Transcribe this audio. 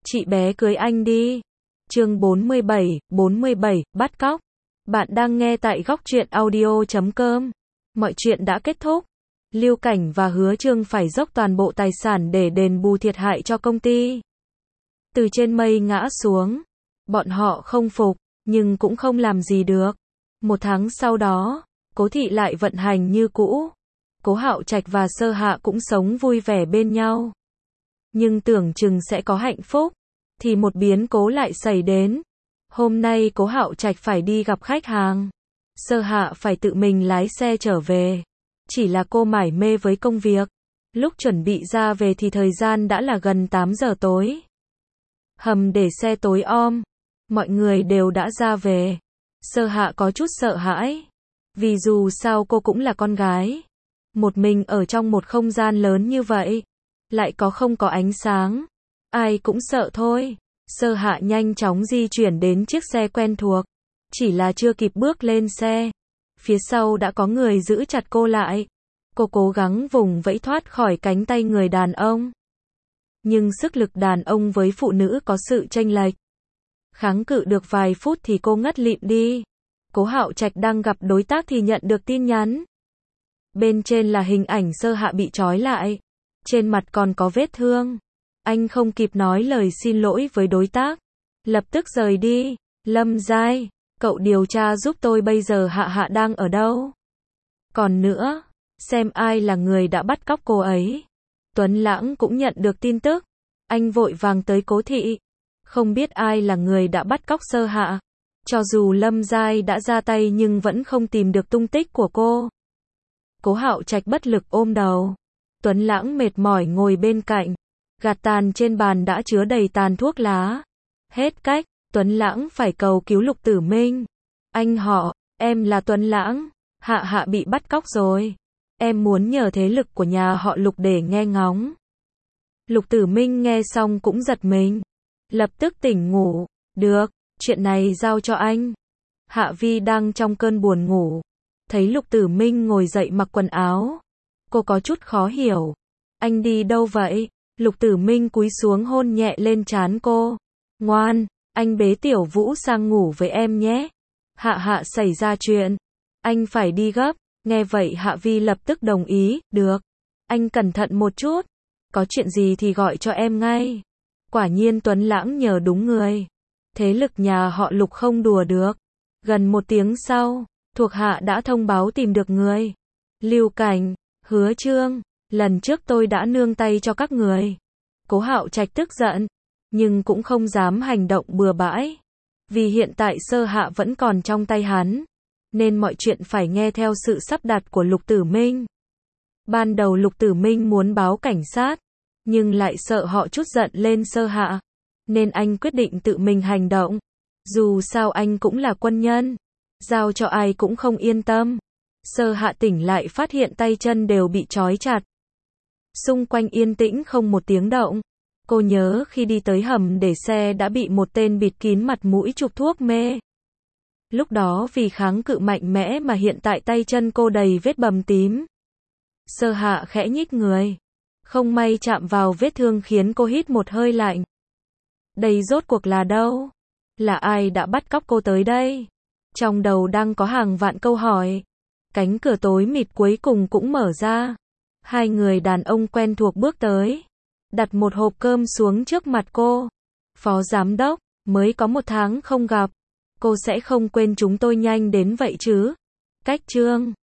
Chị bé cưới anh đi. Chương 47, bắt cóc. Bạn đang nghe tại Góc Truyện Audio.com. Mọi chuyện đã kết thúc. Lưu Cảnh và Hứa Chương phải dốc toàn bộ tài sản để đền bù thiệt hại cho công ty. Từ trên mây ngã xuống. Bọn họ không phục, nhưng cũng không làm gì được. Một tháng sau đó, Cố Thị lại vận hành như cũ. Cố Hạo Trạch và Sơ Hạ cũng sống vui vẻ bên nhau. Nhưng tưởng chừng sẽ có hạnh phúc, thì một biến cố lại xảy đến. Hôm nay Cố Hạo Trạch phải đi gặp khách hàng. Sơ Hạ phải tự mình lái xe trở về. Chỉ là cô mải mê với công việc. Lúc chuẩn bị ra về thì thời gian đã là gần 8 giờ tối. Hầm để xe tối om. Mọi người đều đã ra về. Sơ Hạ có chút sợ hãi. Vì dù sao cô cũng là con gái. Một mình ở trong một không gian lớn như vậy. Lại không có ánh sáng. Ai cũng sợ thôi. Sơ Hạ nhanh chóng di chuyển đến chiếc xe quen thuộc. Chỉ là chưa kịp bước lên xe. Phía sau đã có người giữ chặt cô lại. Cô cố gắng vùng vẫy thoát khỏi cánh tay người đàn ông. Nhưng sức lực đàn ông với phụ nữ có sự chênh lệch. Kháng cự được vài phút thì cô ngất lịm đi. Cố Hạo Trạch đang gặp đối tác thì nhận được tin nhắn. Bên trên là hình ảnh Sơ Hạ bị trói lại. Trên mặt còn có vết thương. Anh không kịp nói lời xin lỗi với đối tác. Lập tức rời đi. Lâm Giai, cậu điều tra giúp tôi bây giờ Hạ Hạ đang ở đâu. Còn nữa, xem ai là người đã bắt cóc cô ấy. Tuấn Lãng cũng nhận được tin tức. Anh vội vàng tới Cố Thị. Không biết ai là người đã bắt cóc Sơ Hạ. Cho dù Lâm Giai đã ra tay nhưng vẫn không tìm được tung tích của cô. Cố Hạo Trạch bất lực ôm đầu. Tuấn Lãng mệt mỏi ngồi bên cạnh. Gạt tàn trên bàn đã chứa đầy tàn thuốc lá. Hết cách, Tuấn Lãng phải cầu cứu Lục Tử Minh. Anh họ, em là Tuấn Lãng. Hạ Hạ bị bắt cóc rồi. Em muốn nhờ thế lực của nhà họ Lục để nghe ngóng. Lục Tử Minh nghe xong cũng giật mình. Lập tức tỉnh ngủ. Được, chuyện này giao cho anh. Hạ Vi đang trong cơn buồn ngủ. Thấy Lục Tử Minh ngồi dậy mặc quần áo. Cô có chút khó hiểu. Anh đi đâu vậy? Lục Tử Minh cúi xuống hôn nhẹ lên trán cô. Ngoan, anh bế Tiểu Vũ sang ngủ với em nhé. Hạ Hạ xảy ra chuyện. Anh phải đi gấp. Nghe vậy Hạ Vi lập tức đồng ý. Được. Anh cẩn thận một chút. Có chuyện gì thì gọi cho em ngay. Quả nhiên Tuấn Lãng nhờ đúng người. Thế lực nhà họ Lục không đùa được. Gần một tiếng sau, thuộc hạ đã thông báo tìm được người. Lưu Cảnh, Hứa Chương, lần trước tôi đã nương tay cho các người. Cố Hạo Trạch tức giận, nhưng cũng không dám hành động bừa bãi. Vì hiện tại Sơ Hạ vẫn còn trong tay hắn, nên mọi chuyện phải nghe theo sự sắp đặt của Lục Tử Minh. Ban đầu Lục Tử Minh muốn báo cảnh sát, nhưng lại sợ họ trút giận lên Sơ Hạ, nên anh quyết định tự mình hành động. Dù sao anh cũng là quân nhân, giao cho ai cũng không yên tâm. Sơ Hạ tỉnh lại phát hiện tay chân đều bị trói chặt. Xung quanh yên tĩnh không một tiếng động. Cô nhớ khi đi tới hầm để xe đã bị một tên bịt kín mặt mũi chụp thuốc mê. Lúc đó vì kháng cự mạnh mẽ mà hiện tại tay chân cô đầy vết bầm tím. Sơ Hạ khẽ nhích người. Không may chạm vào vết thương khiến cô hít một hơi lạnh. Đây rốt cuộc là đâu? Là ai đã bắt cóc cô tới đây? Trong đầu đang có hàng vạn câu hỏi. Cánh cửa tối mịt cuối cùng cũng mở ra. Hai người đàn ông quen thuộc bước tới. Đặt một hộp cơm xuống trước mặt cô. Phó giám đốc, mới có một tháng không gặp. Cô sẽ không quên chúng tôi nhanh đến vậy chứ? Cách chương